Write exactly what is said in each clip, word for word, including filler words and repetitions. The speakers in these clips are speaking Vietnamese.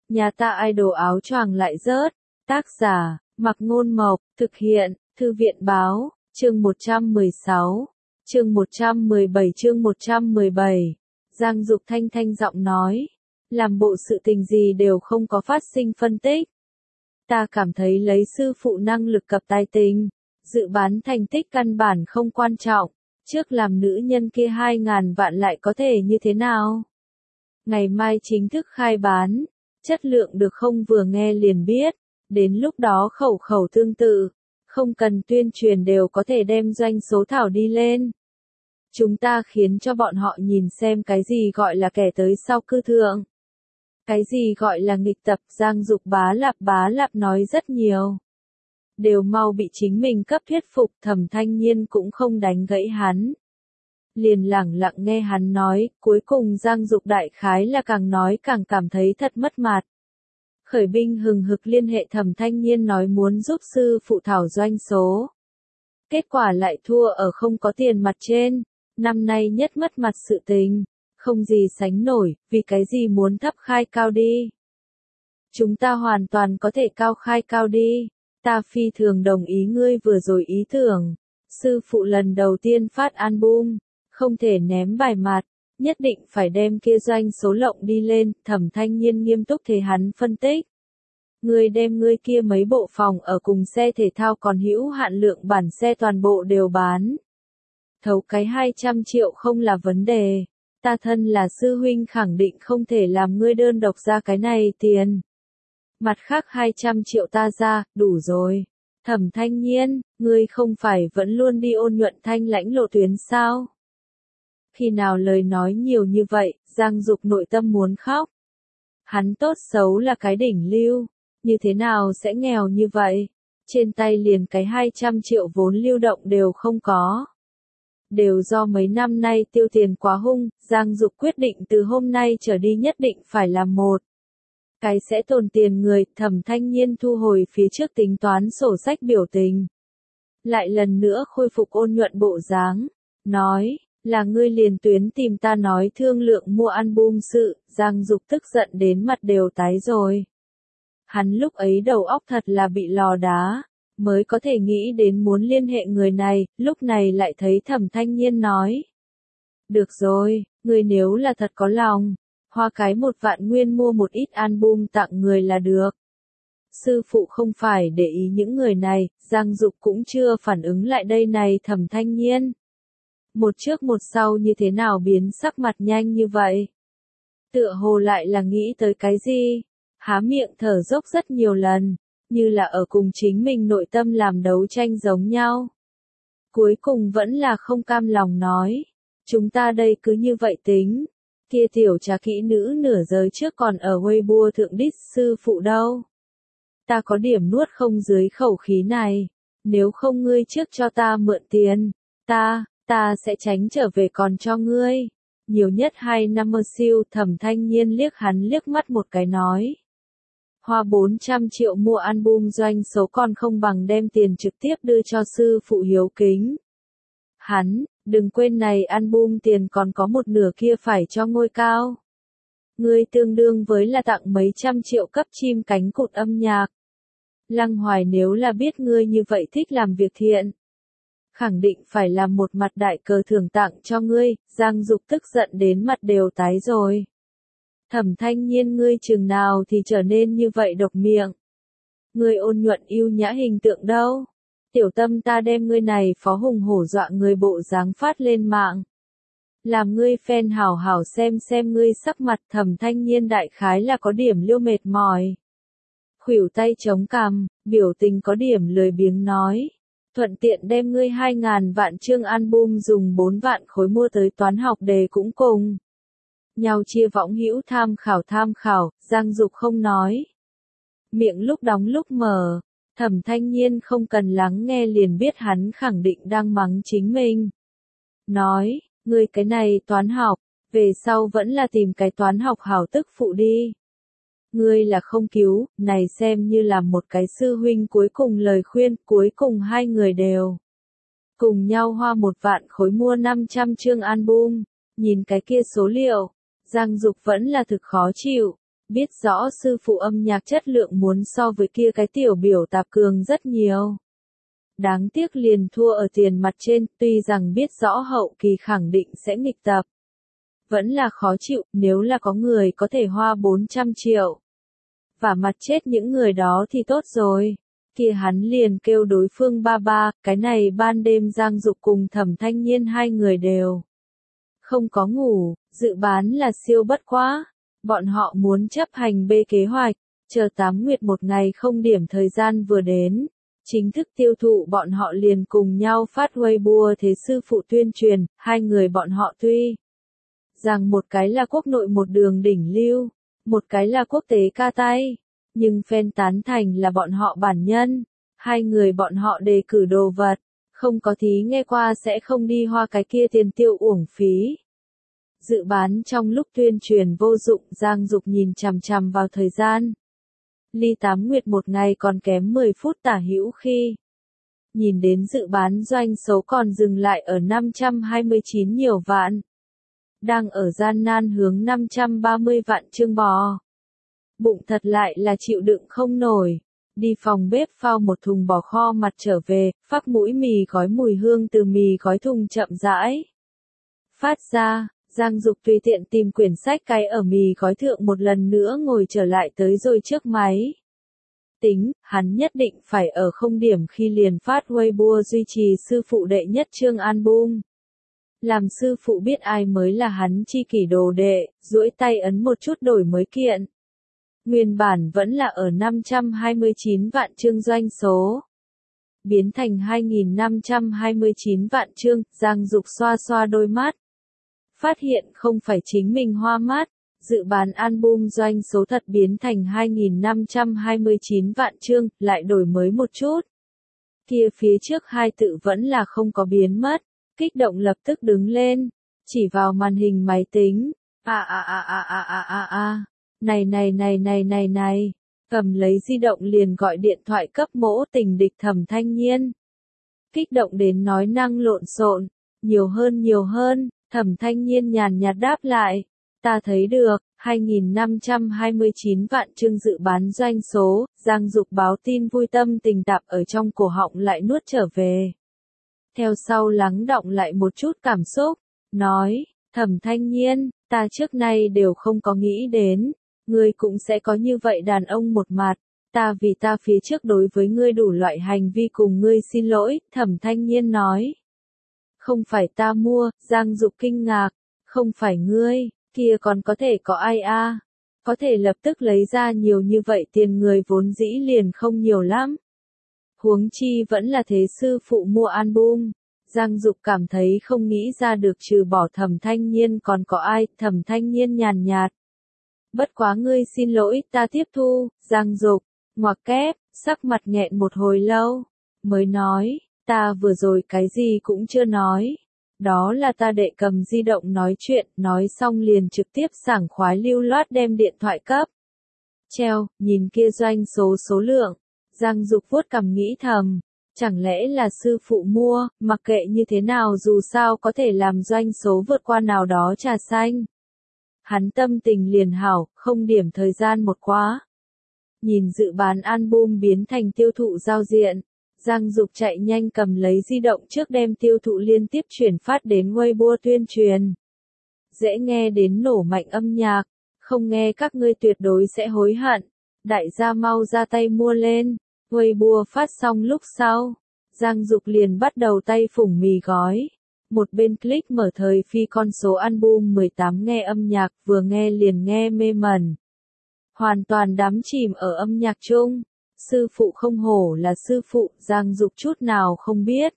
Nhà ta idol áo choàng lại rớt. Tác giả, Mặc Ngôn Mộc, thực hiện, Thư viện Báo, chương một trăm mười sáu, chương một trăm mười bảy chương một trăm mười bảy. Giang Dục thanh thanh giọng nói, làm bộ sự tình gì đều không có phát sinh phân tích. Ta cảm thấy lấy sư phụ năng lực cập tài tình, dự bán thành tích căn bản không quan trọng, trước làm nữ nhân kia hai ngàn vạn lại có thể như thế nào? Ngày mai chính thức khai bán, chất lượng được không vừa nghe liền biết, đến lúc đó khẩu khẩu tương tự, không cần tuyên truyền đều có thể đem doanh số thảo đi lên. Chúng ta khiến cho bọn họ nhìn xem cái gì gọi là kẻ tới sau cư thượng. Cái gì gọi là nghịch tập. Giang Dục bá lạp bá lạp nói rất nhiều. Đều mau bị chính mình cấp thuyết phục. Thẩm Thanh Nhiên cũng không đánh gãy hắn. Liền lẳng lặng nghe hắn nói, cuối cùng Giang Dục đại khái là càng nói càng cảm thấy thật mất mặt. Khởi binh hừng hực liên hệ Thẩm Thanh Nhiên nói muốn giúp sư phụ thảo doanh số. Kết quả lại thua ở không có tiền mặt trên, năm nay nhất mất mặt sự tình, không gì sánh nổi, vì cái gì muốn thấp khai cao đi. Chúng ta hoàn toàn có thể cao khai cao đi, ta phi thường đồng ý ngươi vừa rồi ý tưởng, sư phụ lần đầu tiên phát album, không thể ném bài mặt, nhất định phải đem kia doanh số lộng đi lên. Thẩm Thanh Nhiên nghiêm túc thế hắn phân tích. Ngươi đem ngươi kia mấy bộ phòng ở cùng xe thể thao còn hữu hạn lượng bản xe toàn bộ đều bán. Thấu cái hai trăm triệu không là vấn đề, ta thân là sư huynh khẳng định không thể làm ngươi đơn độc ra cái này tiền. Mặt khác hai trăm triệu ta ra, đủ rồi. Thẩm Thanh Nhiên, ngươi không phải vẫn luôn đi Ôn Nhuận Thanh lãnh lộ tuyến sao? Khi nào lời nói nhiều như vậy, Giang Dục nội tâm muốn khóc. Hắn tốt xấu là cái đỉnh lưu, như thế nào sẽ nghèo như vậy? Trên tay liền cái hai trăm triệu vốn lưu động đều không có. Đều do mấy năm nay tiêu tiền quá hung, Giang Dục quyết định từ hôm nay trở đi nhất định phải làm một. Cái sẽ tồn tiền người. Thẩm Thanh Nhiên thu hồi phía trước tính toán sổ sách biểu tình. Lại lần nữa khôi phục ôn nhuận bộ dáng, nói, là ngươi liền tuyến tìm ta nói thương lượng mua album sự. Giang Dục tức giận đến mặt đều tái rồi. Hắn lúc ấy đầu óc thật là bị lò đá, mới có thể nghĩ đến muốn liên hệ người này, lúc này lại thấy Thẩm Thanh Nhiên nói. Được rồi, người nếu là thật có lòng, hoa cái một vạn nguyên mua một ít album tặng người là được. Sư phụ không phải để ý những người này, Giang Dục cũng chưa phản ứng lại đây này. Thẩm Thanh Nhiên. Một trước một sau như thế nào biến sắc mặt nhanh như vậy? Tựa hồ lại là nghĩ tới cái gì? Há miệng thở dốc rất nhiều lần, như là ở cùng chính mình nội tâm làm đấu tranh giống nhau. Cuối cùng vẫn là không cam lòng nói, chúng ta đây cứ như vậy tính, kia tiểu trà kỹ nữ nửa giờ trước còn ở Weibo thượng diss sư phụ đâu. Ta có điểm nuốt không dưới khẩu khí này, nếu không ngươi trước cho ta mượn tiền, ta, ta sẽ tránh trở về còn cho ngươi. Nhiều nhất hai năm mơ siêu. Thẩm Thanh Nhiên liếc hắn liếc mắt một cái nói. Hoa bốn trăm triệu mua album doanh số còn không bằng đem tiền trực tiếp đưa cho sư phụ hiếu kính. Hắn, đừng quên này album tiền còn có một nửa kia phải cho ngôi cao. Ngươi tương đương với là tặng mấy trăm triệu cấp chim cánh cụt âm nhạc. Lăng Hoài nếu là biết ngươi như vậy thích làm việc thiện, khẳng định phải làm một mặt đại cờ thưởng tặng cho ngươi. Giang Dục tức giận đến mặt đều tái rồi. Thẩm Thanh Nhiên, ngươi chừng nào thì trở nên như vậy độc miệng. Ngươi ôn nhuận yêu nhã hình tượng đâu? Tiểu tâm ta đem ngươi này phó hùng hổ dọa người bộ dáng phát lên mạng. Làm ngươi fan hảo hảo xem xem ngươi sắc mặt. Thẩm Thanh Nhiên đại khái là có điểm liêu mệt mỏi. Khuỷu tay chống cằm, biểu tình có điểm lười biếng nói. Thuận tiện đem ngươi hai ngàn vạn chương album dùng bốn vạn khối mua tới toán học đề cũng cùng. Nhau chia võng hữu tham khảo tham khảo. Giang Dục không nói. Miệng lúc đóng lúc mở. Thẩm Thanh Nhiên không cần lắng nghe liền biết hắn khẳng định đang mắng chính mình. Nói, ngươi cái này toán học, về sau vẫn là tìm cái toán học hảo tức phụ đi. Ngươi là không cứu, này xem như là một cái sư huynh cuối cùng lời khuyên. Cuối cùng hai người đều cùng nhau hoa một vạn khối mua năm trăm chương album. Nhìn cái kia số liệu, Giang Dục vẫn là thực khó chịu. Biết rõ sư phụ âm nhạc chất lượng muốn so với kia cái tiểu biểu tạp cường rất nhiều. Đáng tiếc liền thua ở tiền mặt trên, tuy rằng biết rõ hậu kỳ khẳng định sẽ nghịch tập. Vẫn là khó chịu, nếu là có người có thể hoa bốn trăm triệu. Và mặt chết những người đó thì tốt rồi. Kia hắn liền kêu đối phương ba ba, cái này ban đêm Giang Dục cùng Thẩm Thanh Nhiên hai người đều không có ngủ, dự bán là siêu bất quá. Bọn họ muốn chấp hành bê kế hoạch, chờ tám nguyệt một ngày không điểm thời gian vừa đến. Chính thức tiêu thụ bọn họ liền cùng nhau phát Weibo thế sư phụ tuyên truyền, hai người bọn họ tuy rằng một cái là quốc nội một đường đỉnh lưu, một cái là quốc tế ca tay, nhưng fan tán thành là bọn họ bản nhân, hai người bọn họ đề cử đồ vật, không có thí nghe qua sẽ không đi hoa cái kia tiền tiêu uổng phí. Dự bán trong lúc tuyên truyền vô dụng, Giang Dục nhìn chằm chằm vào thời gian. Ly tám nguyệt một ngày còn kém mười phút tả hữu khi nhìn đến dự bán doanh số còn dừng lại ở năm trăm hai mươi chín nhiều vạn. Đang ở gian nan hướng năm trăm ba mươi vạn chương bò. Bụng thật lại là chịu đựng không nổi. Đi phòng bếp phao một thùng bò kho mặt trở về, phác mũi mì gói mùi hương từ mì gói thùng chậm rãi phát ra. Giang Dục tùy tiện tìm quyển sách cái ở mì gói thượng một lần nữa ngồi trở lại tới rồi trước máy. Tính, hắn nhất định phải ở không điểm khi liền phát Weibo duy trì sư phụ đệ nhất chương album. Làm sư phụ biết ai mới là hắn chi kỷ đồ đệ, duỗi tay ấn một chút đổi mới kiện. Nguyên bản vẫn là ở năm trăm hai mươi chín vạn chương doanh số. Biến thành hai nghìn năm trăm hai mươi chín vạn chương, Giang Dục xoa xoa đôi mắt. Phát hiện không phải chính mình hoa mắt, dự bán album doanh số thật biến thành hai nghìn năm trăm hai mươi chín vạn chương, lại đổi mới một chút. Kia phía trước hai tự vẫn là không có biến mất, kích động lập tức đứng lên, chỉ vào màn hình máy tính. A a a a a a a a, này này này này này này, cầm lấy di động liền gọi điện thoại cấp mỗ tình địch Thẩm Thanh Nhiên. Kích động đến nói năng lộn xộn, nhiều hơn nhiều hơn. Thẩm Thanh Nhiên nhàn nhạt đáp lại, ta thấy được, hai nghìn năm trăm hai mươi chín vạn chương dự bán doanh số, Giang Dục báo tin vui tâm tình tạp ở trong cổ họng lại nuốt trở về. Theo sau lắng đọng lại một chút cảm xúc, nói, Thẩm Thanh Nhiên, ta trước nay đều không có nghĩ đến, ngươi cũng sẽ có như vậy đàn ông một mặt, ta vì ta phía trước đối với ngươi đủ loại hành vi cùng ngươi xin lỗi, Thẩm Thanh Nhiên nói. Không phải ta mua, Giang Dục kinh ngạc, không phải ngươi, kia còn có thể có ai a? À? Có thể lập tức lấy ra nhiều như vậy tiền người vốn dĩ liền không nhiều lắm. Huống chi vẫn là thế sư phụ mua album. Giang Dục cảm thấy không nghĩ ra được trừ bỏ Thẩm Thanh Nhiên còn có ai, Thẩm Thanh Nhiên nhàn nhạt. Bất quá ngươi xin lỗi, ta tiếp thu, Giang Dục, ngoặc kép, sắc mặt nghẹn một hồi lâu, mới nói. Ta vừa rồi cái gì cũng chưa nói. Đó là ta đệ cầm di động nói chuyện, nói xong liền trực tiếp sảng khoái lưu loát đem điện thoại cấp. Treo, nhìn kia doanh số số lượng. Giang Dục vuốt cằm nghĩ thầm. Chẳng lẽ là sư phụ mua, mặc kệ như thế nào dù sao có thể làm doanh số vượt qua nào đó trà xanh. Hắn tâm tình liền hảo, không điểm thời gian một quá. Nhìn dự bán album biến thành tiêu thụ giao diện. Giang Dục chạy nhanh cầm lấy di động trước đem tiêu thụ liên tiếp chuyển phát đến Weibo tuyên truyền. Dễ nghe đến nổ mạnh âm nhạc, không nghe các ngươi tuyệt đối sẽ hối hận. Đại gia mau ra tay mua lên. Weibo phát xong lúc sau, Giang Dục liền bắt đầu tay phủng mì gói. Một bên click mở thời phi con số album mười tám nghe âm nhạc, vừa nghe liền nghe mê mẩn. Hoàn toàn đắm chìm ở âm nhạc chung. Sư phụ không hổ là sư phụ, Giang Dục chút nào không biết.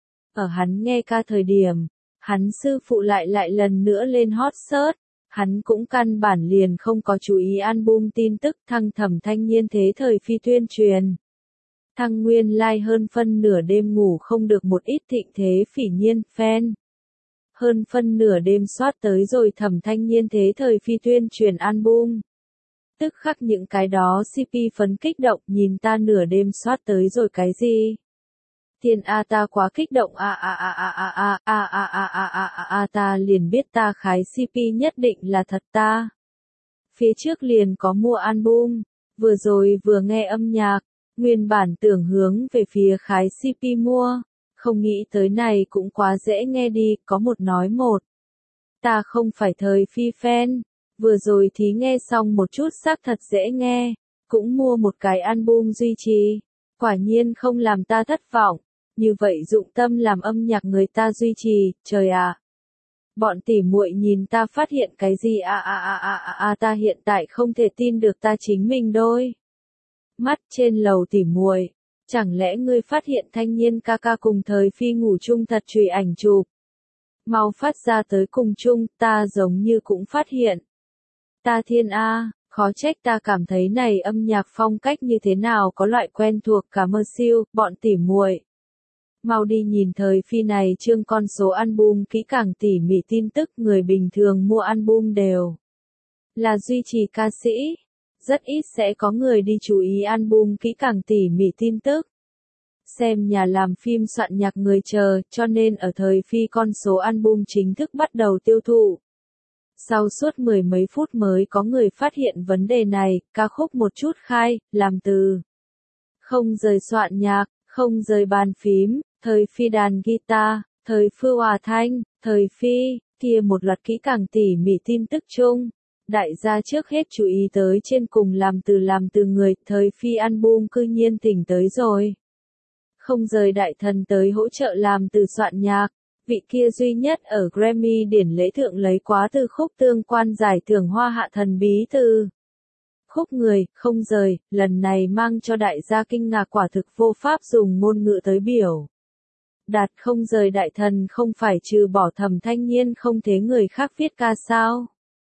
Ở hắn nghe ca thời điểm, hắn sư phụ lại lại lần nữa lên hot search, hắn cũng căn bản liền không có chú ý album tin tức thăng Thẩm Thanh Nhiên thế thời phi tuyên truyền. Thăng nguyên lai like hơn phân nửa đêm ngủ không được một ít thịnh thế phỉ nhiên, fan. Hơn phân nửa đêm soát tới rồi Thẩm Thanh Nhiên thế thời phi tuyên truyền album. Tức khắc những cái đó xê pê phấn kích động nhìn ta nửa đêm soát tới rồi cái gì. Thiên A ta quá kích động a a a a a a a a a a a a ta liền biết ta khái xê pê nhất định là thật ta. phía trước liền có mua album, vừa rồi vừa nghe âm nhạc, nguyên bản tưởng hướng về phía khái xê pê mua, không nghĩ tới này cũng quá dễ nghe đi, có một nói một. Ta không phải thời phi fan, vừa rồi thì nghe xong một chút xác thật dễ nghe, cũng mua một cái album duy trì, quả nhiên không làm ta thất vọng, như vậy dụng tâm làm âm nhạc người ta duy trì, trời ạ. Bọn tỉ muội nhìn ta phát hiện cái gì a a a a a a ta hiện tại không thể tin được ta chính mình đôi. Mắt trên lầu tỉ muội, chẳng lẽ ngươi phát hiện thanh niên ca ca cùng thời phi ngủ chung thật chùy ảnh chụp. Mau phát ra tới cùng chung, ta giống như cũng phát hiện. Ta thiên a, khó trách ta cảm thấy này âm nhạc phong cách như thế nào có loại quen thuộc cả mơ siêu, bọn tỉ muội. Mau đi nhìn thời phi này chương con số album kỹ càng tỉ mỉ tin tức người bình thường mua album đều là duy trì ca sĩ. Rất ít sẽ có người đi chú ý album kỹ càng tỉ mỉ tin tức. Xem nhà làm phim soạn nhạc người chờ, cho nên ở thời phi con số album chính thức bắt đầu tiêu thụ. Sau suốt mười mấy phút mới có người phát hiện vấn đề này, ca khúc một chút khai, làm từ. Không rời soạn nhạc, không rời bàn phím, thời phi đàn guitar, thời phương hòa thanh, thời phi, kia một loạt kỹ càng tỉ mỉ tin tức chung. Đại gia trước hết chú ý tới trên cùng làm từ làm từ người, thời phi album cư nhiên tỉnh tới rồi. Không rời đại thần tới hỗ trợ làm từ soạn nhạc, vị kia duy nhất ở Grammy điển lễ thượng lấy quá từ khúc tương quan giải thưởng hoa hạ thần bí từ. Khúc người, không rời, lần này mang cho đại gia kinh ngạc quả thực vô pháp dùng ngôn ngữ tới biểu. Đạt không rời đại thần không phải trừ bỏ Thẩm Thanh Nhiên không thế người khác viết ca sao?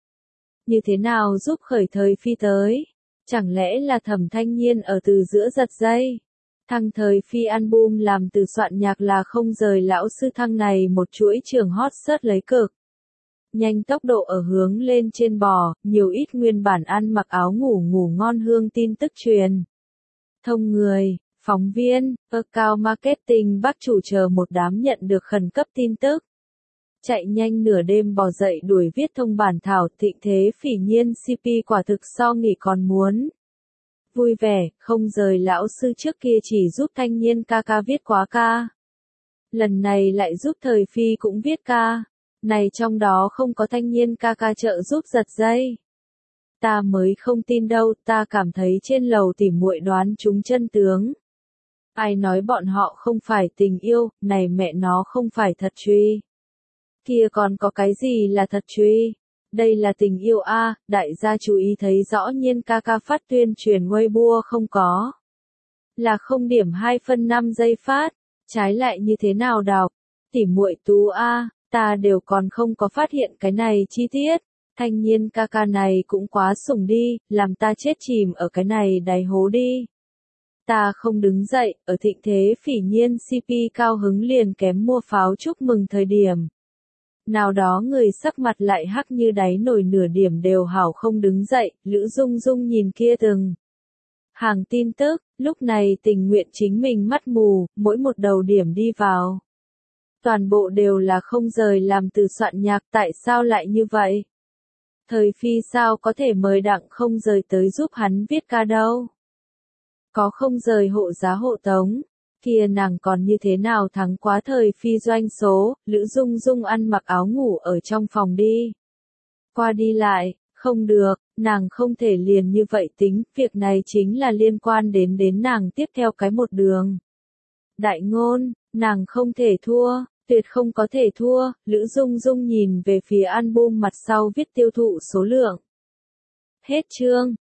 Như thế nào giúp khởi thời phi tới? Chẳng lẽ là Thẩm Thanh Nhiên ở từ giữa giật dây? Thăng thời phi album làm từ soạn nhạc là không rời lão sư thăng này một chuỗi trường hot search lấy cực. Nhanh tốc độ ở hướng lên trên bò, nhiều ít nguyên bản ăn mặc áo ngủ ngủ ngon hương tin tức truyền. Thông người, phóng viên, account marketing bác chủ chờ một đám nhận được khẩn cấp tin tức. Chạy nhanh nửa đêm bò dậy đuổi viết thông bản thảo thịnh thế phỉ nhiên xê pê quả thực so nghỉ còn muốn. Vui vẻ, không rời lão sư trước kia chỉ giúp thanh niên ca ca viết quá ca. Lần này lại giúp thời phi cũng viết ca. Này trong đó không có thanh niên ca ca trợ giúp giật dây. Ta mới không tin đâu, ta cảm thấy trên lầu tỉ muội đoán chúng chân tướng. Ai nói bọn họ không phải tình yêu, này mẹ nó không phải thật truy. Kia còn có cái gì là thật truy? Đây là tình yêu a, à, đại gia chú ý thấy rõ nhiên ca ca phát tuyên truyền Weibo không có. Là không điểm hai phân năm giây phát, trái lại như thế nào đọc? Tỉ muội tú a, à, ta đều còn không có phát hiện cái này chi tiết. Thanh niên ca ca này cũng quá sủng đi, làm ta chết chìm ở cái này đáy hố đi. Ta không đứng dậy, ở thịnh thế phỉ nhiên xê pê cao hứng liền kém mua pháo chúc mừng thời điểm. Nào đó người sắc mặt lại hắc như đáy nồi nửa điểm đều hảo không đứng dậy, Lữ Dung Dung nhìn kia từng. Hàng tin tức, lúc này tình nguyện chính mình mắt mù, mỗi một đầu điểm đi vào. Toàn bộ đều là không rời làm từ soạn nhạc tại sao lại như vậy? Thời phi sao có thể mời đặng không rời tới giúp hắn viết ca đâu? Có không rời hộ giá hộ tống, kia nàng còn như thế nào thắng quá thời phi doanh số, Lữ Dung Dung ăn mặc áo ngủ ở trong phòng đi. Qua đi lại, không được, nàng không thể liền như vậy tính, việc này chính là liên quan đến đến nàng tiếp theo cái một đường. Đại ngôn, nàng không thể thua, tuyệt không có thể thua, Lữ Dung Dung nhìn về phía album mặt sau viết tiêu thụ số lượng. Hết chương.